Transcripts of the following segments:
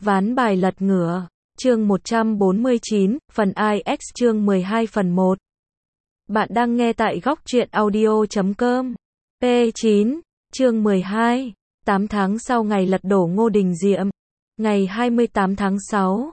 Ván bài lật ngửa. Chương 149, phần IX chương 12 phần 1. Bạn đang nghe tại góc truyện audio.com. P9, chương 12. 8 tháng sau ngày lật đổ Ngô Đình Diệm. Ngày 28 tháng 6,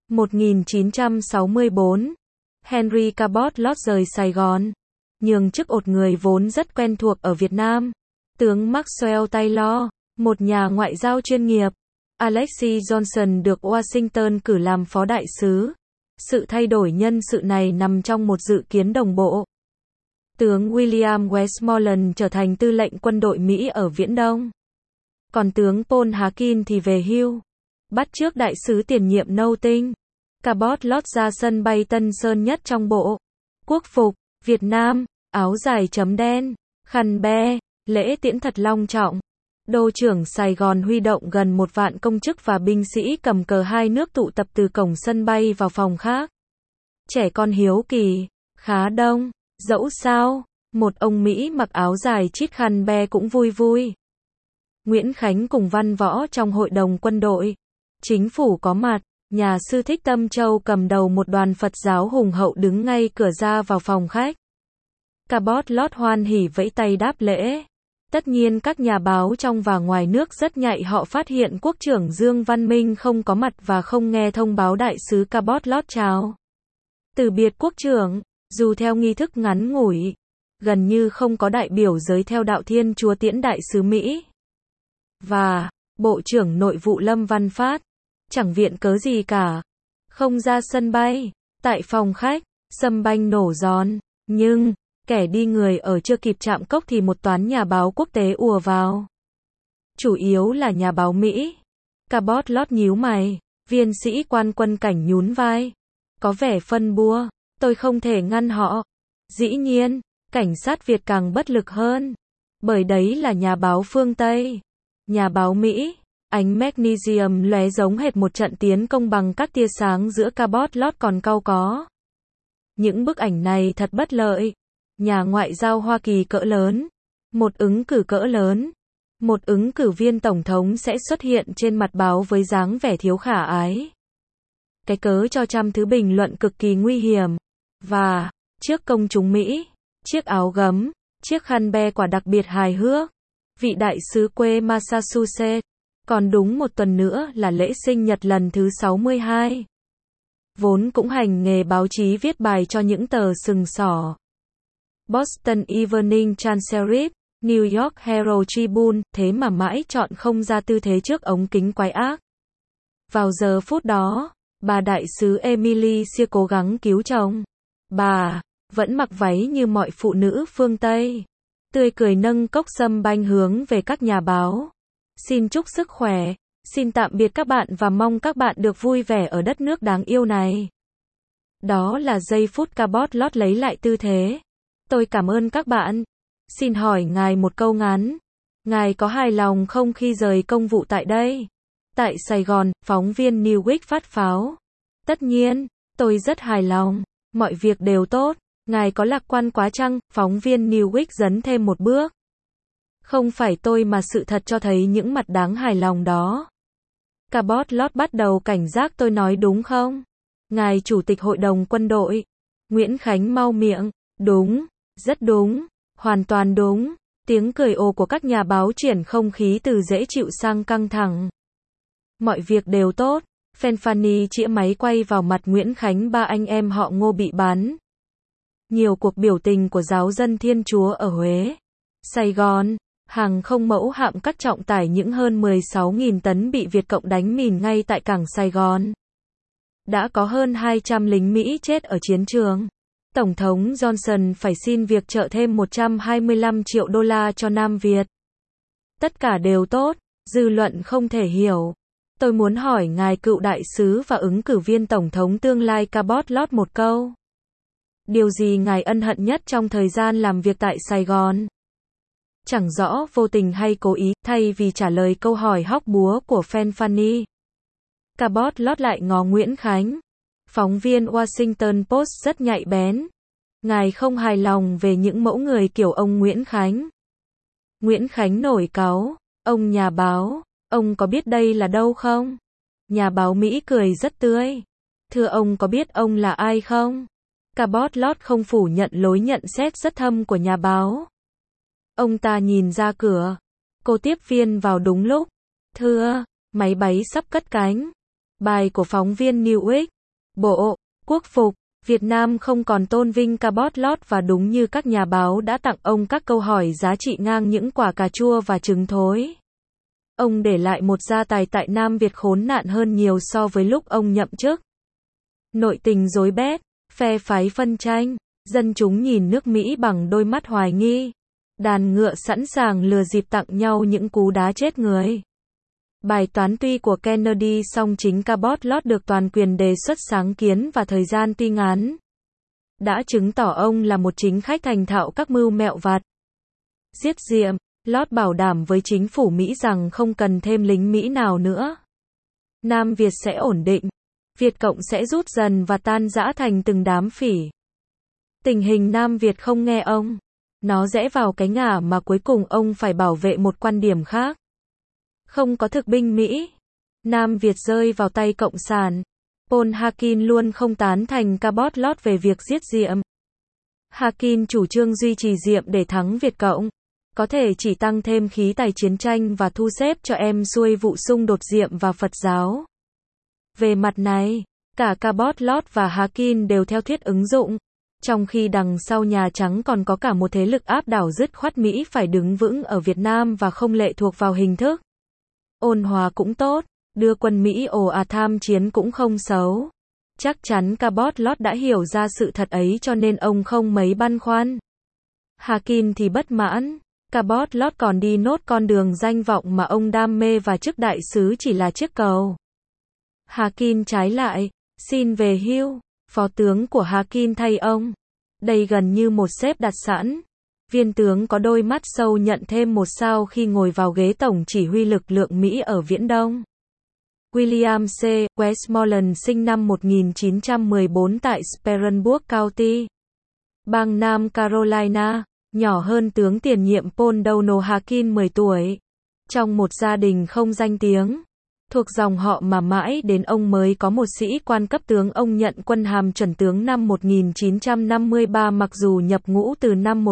1964. Henry Cabot Lodge rời Sài Gòn, nhường chức ột người vốn rất quen thuộc ở Việt Nam. Tướng Maxwell Taylor, một nhà ngoại giao chuyên nghiệp. Alexis Johnson được Washington cử làm phó đại sứ. Sự thay đổi nhân sự này nằm trong một dự kiến đồng bộ. Tướng William Westmoreland trở thành tư lệnh quân đội Mỹ ở Viễn Đông. Còn tướng Paul Harkin thì về hưu. Bắt chước đại sứ tiền nhiệm Nâu Tinh. Cabot Lodge ra sân bay Tân Sơn Nhất trong bộ quốc phục Việt Nam, áo dài chấm đen, khăn be, lễ tiễn thật long trọng. Đô trưởng Sài Gòn huy động gần 1 vạn công chức và binh sĩ cầm cờ hai nước tụ tập từ cổng sân bay vào phòng khác. Trẻ con hiếu kỳ, khá đông, dẫu sao, một ông Mỹ mặc áo dài chít khăn be cũng vui vui. Nguyễn Khánh cùng văn võ trong hội đồng quân đội, chính phủ có mặt, nhà sư Thích Tâm Châu cầm đầu một đoàn Phật giáo hùng hậu đứng ngay cửa ra vào phòng khách. Cabot Lodge hoan hỉ vẫy tay đáp lễ. Tất nhiên các nhà báo trong và ngoài nước rất nhạy, họ phát hiện Quốc trưởng Dương Văn Minh không có mặt và không nghe thông báo đại sứ Cabot Lodge chào từ biệt Quốc trưởng, dù theo nghi thức ngắn ngủi, gần như không có đại biểu giới theo đạo Thiên Chúa tiễn đại sứ Mỹ. Và Bộ trưởng Nội vụ Lâm Văn Phát, chẳng viện cớ gì cả, không ra sân bay. Tại phòng khách, sâm banh nổ giòn, nhưng kẻ đi người ở chưa kịp chạm cốc thì một toán nhà báo quốc tế ùa vào. Chủ yếu là nhà báo Mỹ. Cabot Lodge nhíu mày, viên sĩ quan quân cảnh nhún vai, có vẻ phân bua, tôi không thể ngăn họ. Dĩ nhiên, cảnh sát Việt càng bất lực hơn, bởi đấy là nhà báo phương Tây. Nhà báo Mỹ, ánh magnesium lóe giống hệt một trận tiến công bằng các tia sáng giữa Cabot Lodge còn cau có. Những bức ảnh này thật bất lợi. Nhà ngoại giao Hoa Kỳ cỡ lớn, một ứng cử cỡ lớn, một ứng cử viên tổng thống sẽ xuất hiện trên mặt báo với dáng vẻ thiếu khả ái. Cái cớ cho trăm thứ bình luận cực kỳ nguy hiểm. Và, trước công chúng Mỹ, chiếc áo gấm, chiếc khăn be quả đặc biệt hài hước. Vị đại sứ quê Massachusetts, còn đúng một tuần nữa là lễ sinh nhật lần thứ 62. Vốn cũng hành nghề báo chí viết bài cho những tờ sừng sỏ. Boston Evening Transcript, New York Herald Tribune, thế mà mãi chọn không ra tư thế trước ống kính quái ác. Vào giờ phút đó, bà đại sứ Emily siêu cố gắng cứu chồng. Bà vẫn mặc váy như mọi phụ nữ phương Tây, tươi cười nâng cốc sâm banh hướng về các nhà báo. Xin chúc sức khỏe, xin tạm biệt các bạn và mong các bạn được vui vẻ ở đất nước đáng yêu này. Đó là giây phút Cabot Lodge lấy lại tư thế. Tôi cảm ơn các bạn. Xin hỏi ngài một câu ngắn. Ngài có hài lòng không khi rời công vụ tại đây? Tại Sài Gòn, phóng viên Newsweek phát pháo. Tất nhiên, tôi rất hài lòng. Mọi việc đều tốt. Ngài có lạc quan quá chăng? Phóng viên Newsweek dấn thêm một bước. Không phải tôi mà sự thật cho thấy những mặt đáng hài lòng đó. Cabot Lodge bắt đầu cảnh giác, tôi nói đúng không? Ngài Chủ tịch Hội đồng Quân đội. Nguyễn Khánh mau miệng. Đúng, rất đúng, hoàn toàn đúng. Tiếng cười ồ của các nhà báo chuyển không khí từ dễ chịu sang căng thẳng. Mọi việc đều tốt. Fanfani chĩa máy quay vào mặt Nguyễn Khánh, ba anh em họ Ngô bị bắn. Nhiều cuộc biểu tình của giáo dân Thiên Chúa ở Huế, Sài Gòn, hàng không mẫu hạm các trọng tải những hơn 16.000 tấn bị Việt Cộng đánh mìn ngay tại cảng Sài Gòn. Đã có hơn 200 lính Mỹ chết ở chiến trường. Tổng thống Johnson phải xin việc trợ thêm 125 triệu đô la cho Nam Việt. Tất cả đều tốt, dư luận không thể hiểu. Tôi muốn hỏi ngài cựu đại sứ và ứng cử viên tổng thống tương lai Cabot Lodge một câu. Điều gì ngài ân hận nhất trong thời gian làm việc tại Sài Gòn? Chẳng rõ vô tình hay cố ý, thay vì trả lời câu hỏi hóc búa của Fanfani, Cabot Lodge lại ngó Nguyễn Khánh. Phóng viên Washington Post rất nhạy bén. Ngài không hài lòng về những mẫu người kiểu ông Nguyễn Khánh. Nguyễn Khánh nổi cáu. Ông nhà báo, ông có biết đây là đâu không? Nhà báo Mỹ cười rất tươi. Thưa ông có biết ông là ai không? Cabot Lodge không phủ nhận lối nhận xét rất thâm của nhà báo. Ông ta nhìn ra cửa. Cô tiếp viên vào đúng lúc. Thưa, máy bay sắp cất cánh. Bài của phóng viên Newsweek. Bộ Quốc phục Việt Nam không còn tôn vinh Cabot Lodge và đúng như các nhà báo đã tặng ông các câu hỏi giá trị ngang những quả cà chua và trứng thối. Ông để lại một gia tài tại Nam Việt khốn nạn hơn nhiều so với lúc ông nhậm chức. Nội tình rối bét, phe phái phân tranh, dân chúng nhìn nước Mỹ bằng đôi mắt hoài nghi. Đàn ngựa sẵn sàng lừa dịp tặng nhau những cú đá chết người. Bài toán tuy của Kennedy song chính Cabot Lodge được toàn quyền đề xuất sáng kiến và thời gian tuy ngắn. Đã chứng tỏ ông là một chính khách thành thạo các mưu mẹo vặt. Giết diệm, Lodge bảo đảm với chính phủ Mỹ rằng không cần thêm lính Mỹ nào nữa. Nam Việt sẽ ổn định. Việt Cộng sẽ rút dần và tan rã thành từng đám phỉ. Tình hình Nam Việt không nghe ông. Nó rẽ vào cái ngả mà cuối cùng ông phải bảo vệ một quan điểm khác. Không có thực binh Mỹ. Nam Việt rơi vào tay Cộng sản. Paul Harkin luôn không tán thành Cabot Lodge về việc giết diệm. Harkin chủ trương duy trì diệm để thắng Việt Cộng. Có thể chỉ tăng thêm khí tài chiến tranh và thu xếp cho em xuôi vụ xung đột diệm và Phật giáo. Về mặt này, cả Cabot Lodge và Harkin đều theo thuyết ứng dụng. Trong khi đằng sau Nhà Trắng còn có cả một thế lực áp đảo dứt khoát Mỹ phải đứng vững ở Việt Nam và không lệ thuộc vào hình thức. Ôn hòa cũng tốt, đưa quân Mỹ ồ ạt tham chiến cũng không xấu. Chắc chắn Cabot Lodge đã hiểu ra sự thật ấy cho nên ông không mấy băn khoăn. Harkin thì bất mãn. Cabot Lodge còn đi nốt con đường danh vọng mà ông đam mê và chức đại sứ chỉ là chiếc cầu. Harkin trái lại, xin về hưu, phó tướng của Harkin thay ông. Đây gần như một sếp đặt sẵn. Viên tướng có đôi mắt sâu nhận thêm một sao khi ngồi vào ghế tổng chỉ huy lực lượng Mỹ ở Viễn Đông. William C. Westmoreland sinh năm 1914 tại Spartanburg County, bang Nam Carolina, nhỏ hơn tướng tiền nhiệm Paul Donald Harkin 10 tuổi. Trong một gia đình không danh tiếng, thuộc dòng họ mà mãi đến ông mới có một sĩ quan cấp tướng, ông nhận quân hàm chuẩn tướng năm 1953 mặc dù nhập ngũ từ năm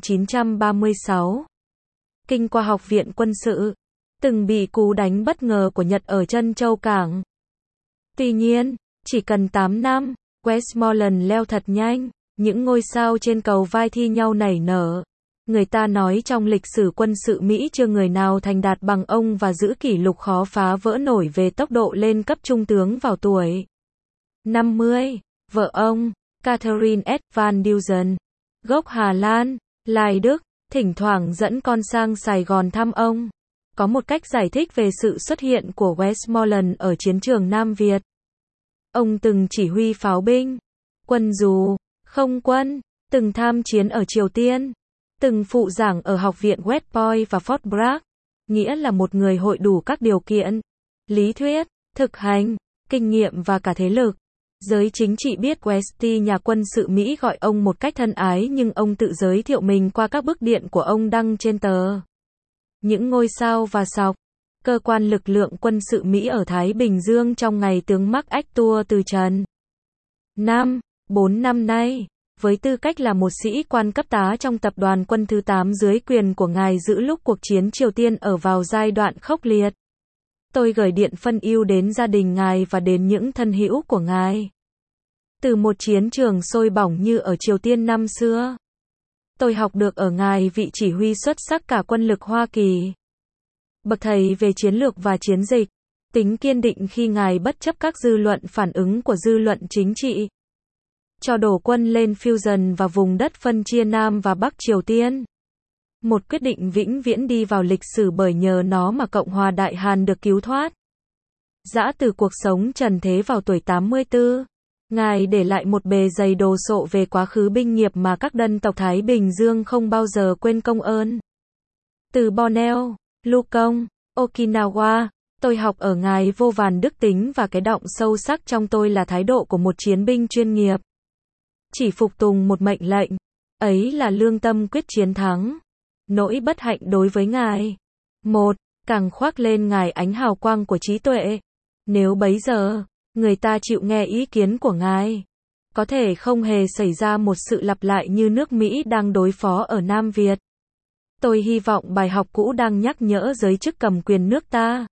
1936. Kinh qua Học viện Quân sự, từng bị cú đánh bất ngờ của Nhật ở Trân Châu Cảng. Tuy nhiên, chỉ cần 8 năm, Westmoreland leo thật nhanh, những ngôi sao trên cầu vai thi nhau nảy nở. Người ta nói trong lịch sử quân sự Mỹ chưa người nào thành đạt bằng ông và giữ kỷ lục khó phá vỡ nổi về tốc độ lên cấp trung tướng vào tuổi 50. Vợ ông, Catherine S. Van Dusen, gốc Hà Lan, Lai Đức, thỉnh thoảng dẫn con sang Sài Gòn thăm ông. Có một cách giải thích về sự xuất hiện của Westmoreland ở chiến trường Nam Việt. Ông từng chỉ huy pháo binh, quân dù, không quân, từng tham chiến ở Triều Tiên, từng phụ giảng ở Học viện West Point và Fort Bragg, nghĩa là một người hội đủ các điều kiện, lý thuyết, thực hành, kinh nghiệm và cả thế lực. Giới chính trị biết Westy, nhà quân sự Mỹ, gọi ông một cách thân ái nhưng ông tự giới thiệu mình qua các bức điện của ông đăng trên tờ Những Ngôi Sao và Sọc, cơ quan lực lượng quân sự Mỹ ở Thái Bình Dương trong ngày tướng Mark Actua từ trần. 4 năm nay, với tư cách là một sĩ quan cấp tá trong tập đoàn quân thứ 8 dưới quyền của ngài giữ lúc cuộc chiến Triều Tiên ở vào giai đoạn khốc liệt, tôi gửi điện phân ưu đến gia đình ngài và đến những thân hữu của ngài. Từ một chiến trường sôi bỏng như ở Triều Tiên năm xưa, tôi học được ở ngài vị chỉ huy xuất sắc cả quân lực Hoa Kỳ. Bậc thầy về chiến lược và chiến dịch, tính kiên định khi ngài bất chấp các dư luận phản ứng của dư luận chính trị, cho đổ quân lên Fusion và vùng đất phân chia Nam và Bắc Triều Tiên. Một quyết định vĩnh viễn đi vào lịch sử bởi nhờ nó mà Cộng hòa Đại Hàn được cứu thoát dã từ cuộc sống trần thế vào tuổi 84. Ngài để lại một bề dày đồ sộ về quá khứ binh nghiệp mà các dân tộc Thái Bình Dương không bao giờ quên công ơn. Từ Borneo, Luzon, Okinawa, tôi học ở ngài vô vàn đức tính và cái động sâu sắc trong tôi là thái độ của một chiến binh chuyên nghiệp. Chỉ phục tùng một mệnh lệnh, ấy là lương tâm quyết chiến thắng. Nỗi bất hạnh đối với ngài, càng khoác lên ngài ánh hào quang của trí tuệ, Nếu bấy giờ, người ta chịu nghe ý kiến của ngài, có thể không hề xảy ra một sự lặp lại như nước Mỹ đang đối phó ở Nam Việt. Tôi hy vọng bài học cũ đang nhắc nhở giới chức cầm quyền nước ta.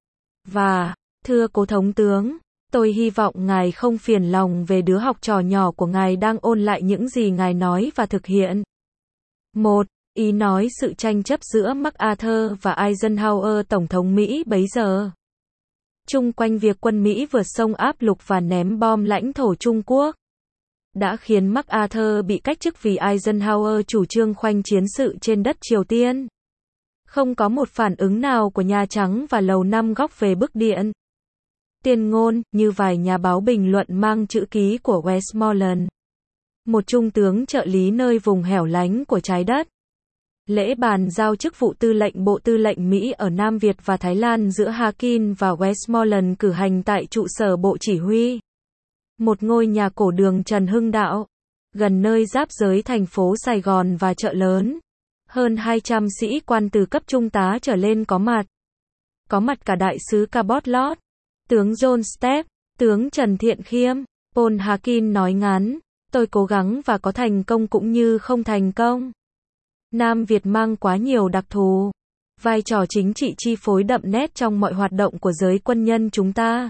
Và, thưa cố thống tướng, tôi hy vọng ngài không phiền lòng về đứa học trò nhỏ của ngài đang ôn lại những gì ngài nói và thực hiện. 1. Ý nói sự tranh chấp giữa MacArthur và Eisenhower Tổng thống Mỹ bấy giờ. Chung quanh việc quân Mỹ vượt sông áp lục và ném bom lãnh thổ Trung Quốc, đã khiến MacArthur bị cách chức vì Eisenhower chủ trương khoanh chiến sự trên đất Triều Tiên. Không có một phản ứng nào của Nhà Trắng và Lầu Năm Góc về bức điện tuyên ngôn, như vài nhà báo bình luận mang chữ ký của Westmoreland, một trung tướng trợ lý nơi vùng hẻo lánh của trái đất. Lễ bàn giao chức vụ tư lệnh Bộ Tư lệnh Mỹ ở Nam Việt và Thái Lan giữa Harkin và Westmoreland cử hành tại trụ sở Bộ Chỉ huy, một ngôi nhà cổ đường Trần Hưng Đạo, gần nơi giáp giới thành phố Sài Gòn và chợ lớn. Hơn 200 sĩ quan từ cấp trung tá trở lên có mặt. Có mặt cả đại sứ Cabot Lodge, tướng John Stepp, tướng Trần Thiện Khiêm. Paul Harkin nói ngắn, tôi cố gắng và có thành công cũng như không thành công. Nam Việt mang quá nhiều đặc thù, vai trò chính trị chi phối đậm nét trong mọi hoạt động của giới quân nhân chúng ta.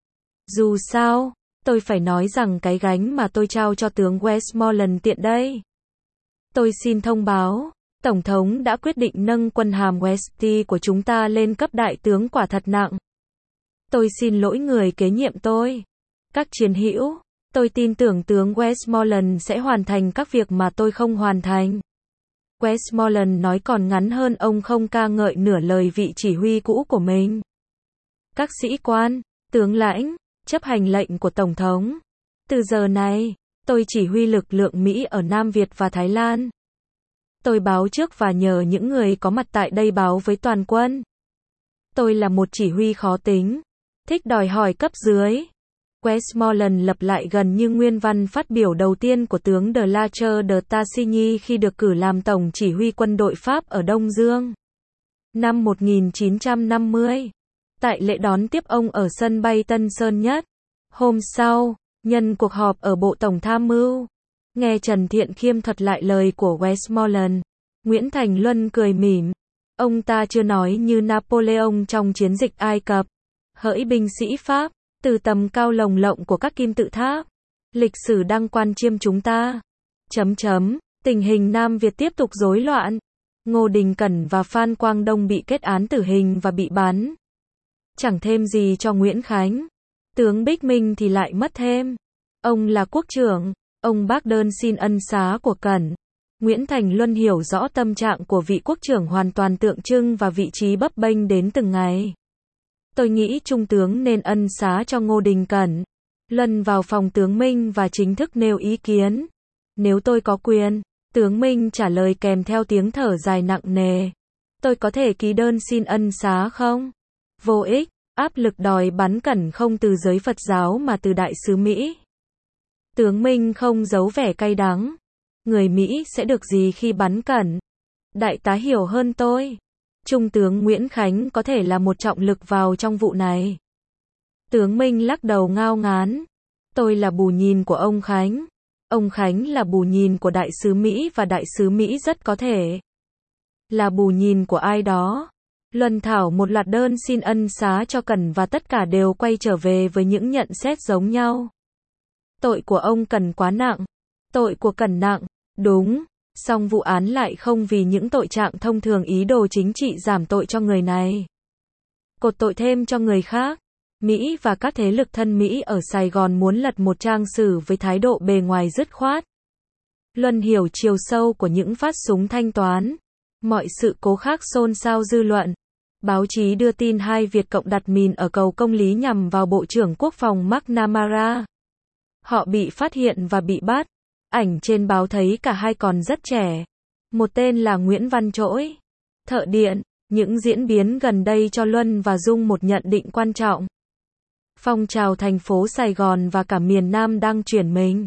Dù sao, tôi phải nói rằng cái gánh mà tôi trao cho tướng Westmoreland tiện đây. Tôi xin thông báo, Tổng thống đã quyết định nâng quân hàm Westy của chúng ta lên cấp đại tướng quả thật nặng. Tôi xin lỗi người kế nhiệm tôi. Các chiến hữu, tôi tin tưởng tướng Westmoreland sẽ hoàn thành các việc mà tôi không hoàn thành. Westmoreland nói còn ngắn hơn ông không ca ngợi nửa lời vị chỉ huy cũ của mình. Các sĩ quan, tướng lãnh, chấp hành lệnh của Tổng thống. Từ giờ này, tôi chỉ huy lực lượng Mỹ ở Nam Việt và Thái Lan. Tôi báo trước và nhờ những người có mặt tại đây báo với toàn quân. Tôi là một chỉ huy khó tính, thích đòi hỏi cấp dưới. Westmoreland lặp lại gần như nguyên văn phát biểu đầu tiên của tướng de Lacher de Tassigny khi được cử làm tổng chỉ huy quân đội Pháp ở Đông Dương. Năm 1950, tại lễ đón tiếp ông ở sân bay Tân Sơn Nhất. Hôm sau, nhân cuộc họp ở Bộ Tổng Tham mưu, nghe Trần Thiện Khiêm thuật lại lời của Westmoreland, Nguyễn Thành Luân cười mỉm. Ông ta chưa nói như Napoleon trong chiến dịch Ai Cập, hỡi binh sĩ Pháp, từ tầm cao lồng lộng của các kim tự tháp, lịch sử đang quan chiêm chúng ta. Tình hình Nam Việt tiếp tục rối loạn. Ngô Đình Cẩn và Phan Quang Đông bị kết án tử hình và bị bắn. Chẳng thêm gì cho Nguyễn Khánh. Tướng Bích Minh thì lại mất thêm. Ông là quốc trưởng, ông bác đơn xin ân xá của Cẩn. Nguyễn Thành Luân hiểu rõ tâm trạng của vị quốc trưởng hoàn toàn tượng trưng và vị trí bấp bênh đến từng ngày. Tôi nghĩ Trung tướng nên ân xá cho Ngô Đình Cẩn. Luân vào phòng tướng Minh và chính thức nêu ý kiến. Nếu tôi có quyền, tướng Minh trả lời kèm theo tiếng thở dài nặng nề. Tôi có thể ký đơn xin ân xá không? Vô ích, áp lực đòi bắn Cẩn không từ giới Phật giáo mà từ đại sứ Mỹ. Tướng Minh không giấu vẻ cay đắng. Người Mỹ sẽ được gì khi bắn Cẩn? Đại tá hiểu hơn tôi. Trung tướng Nguyễn Khánh có thể là một trọng lực vào trong vụ này. Tướng Minh lắc đầu ngao ngán. Tôi là bù nhìn của ông Khánh. Ông Khánh là bù nhìn của đại sứ Mỹ và đại sứ Mỹ rất có thể là bù nhìn của ai đó. Luân thảo một loạt đơn xin ân xá cho Cẩn và tất cả đều quay trở về với những nhận xét giống nhau. Tội của ông Cẩn quá nặng. Tội của Cẩn nặng, đúng. Song vụ án lại không vì những tội trạng thông thường ý đồ chính trị giảm tội cho người này, cột tội thêm cho người khác. Mỹ và các thế lực thân Mỹ ở Sài Gòn muốn lật một trang sử với thái độ bề ngoài dứt khoát. Luân hiểu chiều sâu của những phát súng thanh toán. Mọi sự cố khác xôn xao dư luận. Báo chí đưa tin hai Việt Cộng đặt mìn ở cầu Công Lý nhằm vào Bộ trưởng Quốc phòng McNamara. Họ bị phát hiện và bị bắt. Ảnh trên báo thấy cả hai còn rất trẻ. Một tên là Nguyễn Văn Trỗi, thợ điện. Những diễn biến gần đây cho Luân và Dung một nhận định quan trọng. Phong trào thành phố Sài Gòn và cả miền Nam đang chuyển mình.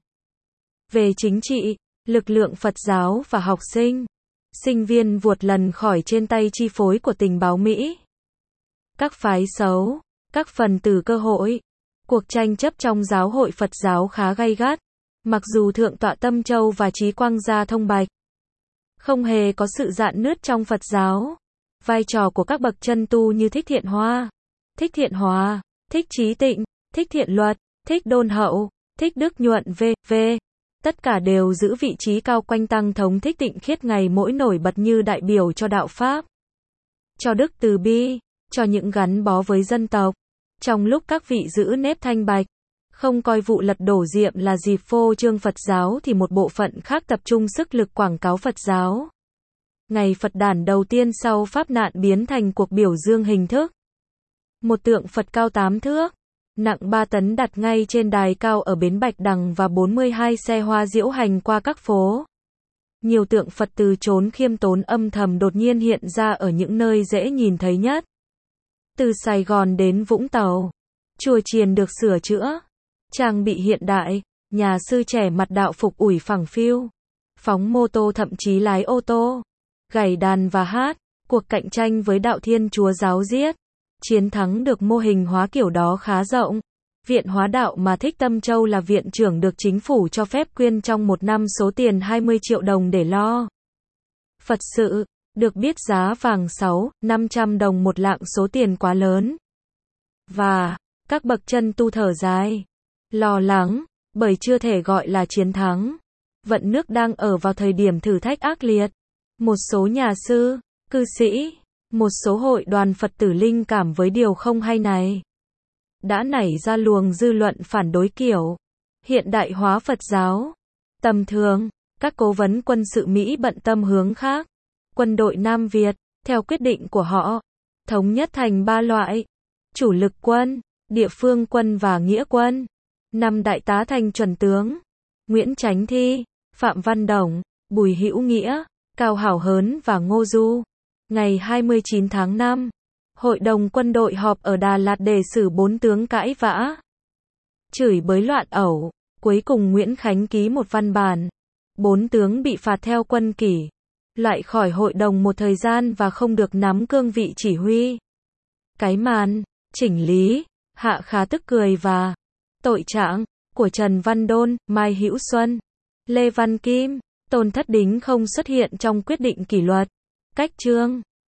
Về chính trị, lực lượng Phật giáo và học sinh, sinh viên vụt lần khỏi trên tay chi phối của tình báo Mỹ. Các phái xấu, Các phần tử cơ hội. Cuộc tranh chấp trong giáo hội Phật giáo khá gay gắt. Mặc dù Thượng tọa Tâm Châu và Trí Quang Gia thông bạch, không hề có sự rạn nứt trong Phật giáo. Vai trò của các bậc chân tu như Thích Thiện Hóa, Thích Trí Tịnh, Thích Thiện Luật, Thích Đôn Hậu, Thích Đức Nhuận v.v. Tất cả đều giữ vị trí cao quanh Tăng Thống Thích Tịnh Khiết ngày mỗi nổi bật như đại biểu cho đạo Pháp, cho đức từ bi, cho những gắn bó với dân tộc. Trong lúc các vị giữ nếp thanh bạch, không coi vụ lật đổ Diệm là dịp phô trương Phật giáo thì một bộ phận khác tập trung sức lực quảng cáo Phật giáo. Ngày Phật đản đầu tiên sau Pháp nạn biến thành cuộc biểu dương hình thức. Một tượng Phật cao 8 thước, nặng 3 tấn đặt ngay trên đài cao ở bến Bạch Đằng và 42 xe hoa diễu hành qua các phố. Nhiều tượng Phật từ chốn khiêm tốn âm thầm đột nhiên hiện ra ở những nơi dễ nhìn thấy nhất. Từ Sài Gòn đến Vũng Tàu, chùa chiền được sửa chữa, trang bị hiện đại, nhà sư trẻ mặc đạo phục ủi phẳng phiu, phóng mô tô thậm chí lái ô tô, gảy đàn và hát, cuộc cạnh tranh với đạo Thiên Chúa giáo giết. Chiến thắng được mô hình hóa kiểu đó khá rộng. Viện Hóa Đạo mà Thích Tâm Châu là viện trưởng được chính phủ cho phép quyên trong một năm số tiền 20 triệu đồng để lo Phật sự, được biết giá vàng 600-500 đồng một lạng số tiền quá lớn. Và, các bậc chân tu thở dài, lo lắng, bởi chưa thể gọi là chiến thắng. Vận nước đang ở vào thời điểm thử thách ác liệt. Một số nhà sư, cư sĩ, một số hội đoàn Phật tử linh cảm với điều không hay này, đã nảy ra luồng dư luận phản đối kiểu hiện đại hóa Phật giáo. Tầm thường, các cố vấn quân sự Mỹ bận tâm hướng khác. Quân đội Nam Việt, theo quyết định của họ, thống nhất thành 3 loại: chủ lực quân, địa phương quân và nghĩa quân. 5 đại tá thành chuẩn tướng: Nguyễn Chánh Thi, Phạm Văn Đồng, Bùi Hữu Nghĩa, Cao Hảo Hớn và Ngô Du. Ngày 29 tháng 5, Hội đồng quân đội họp ở Đà Lạt để xử 4 tướng cãi vã, chửi bới loạn ẩu. Cuối cùng Nguyễn Khánh ký một văn bản. 4 tướng bị phạt theo quân kỷ, loại khỏi hội đồng một thời gian và không được nắm cương vị chỉ huy. Cái màn chỉnh lý, hạ khá tức cười và tội trạng của Trần Văn Đôn, Mai Hữu Xuân, Lê Văn Kim, Tôn Thất Đính không xuất hiện trong quyết định kỷ luật, cách chương.